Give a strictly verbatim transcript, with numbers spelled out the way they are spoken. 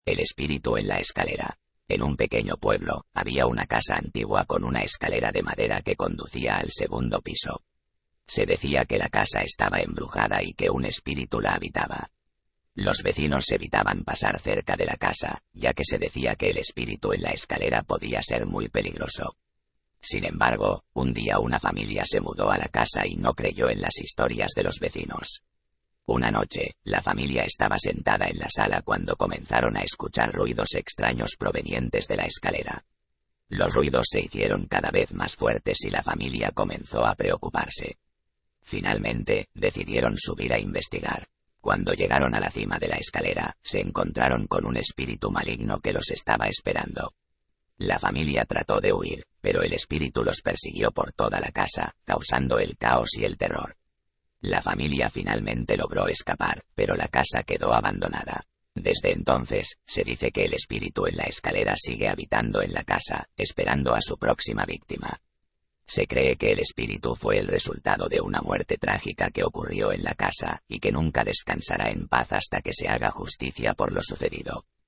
El espíritu en la escalera. En un pequeño pueblo, había una casa antigua con una escalera de madera que conducía al segundo piso. Se decía que la casa estaba embrujada y que un espíritu la habitaba. Los vecinos evitaban pasar cerca de la casa, ya que se decía que el espíritu en la escalera podía ser muy peligroso. Sin embargo, un día una familia se mudó a la casa y no creyó en las historias de los vecinos. Una noche, la familia estaba sentada en la sala cuando comenzaron a escuchar ruidos extraños provenientes de la escalera. Los ruidos se hicieron cada vez más fuertes y la familia comenzó a preocuparse. Finalmente, decidieron subir a investigar. Cuando llegaron a la cima de la escalera, se encontraron con un espíritu maligno que los estaba esperando. La familia trató de huir, pero el espíritu los persiguió por toda la casa, causando el caos y el terror. La familia finalmente logró escapar, pero la casa quedó abandonada. Desde entonces, se dice que el espíritu en la escalera sigue habitando en la casa, esperando a su próxima víctima. Se cree que el espíritu fue el resultado de una muerte trágica que ocurrió en la casa, y que nunca descansará en paz hasta que se haga justicia por lo sucedido.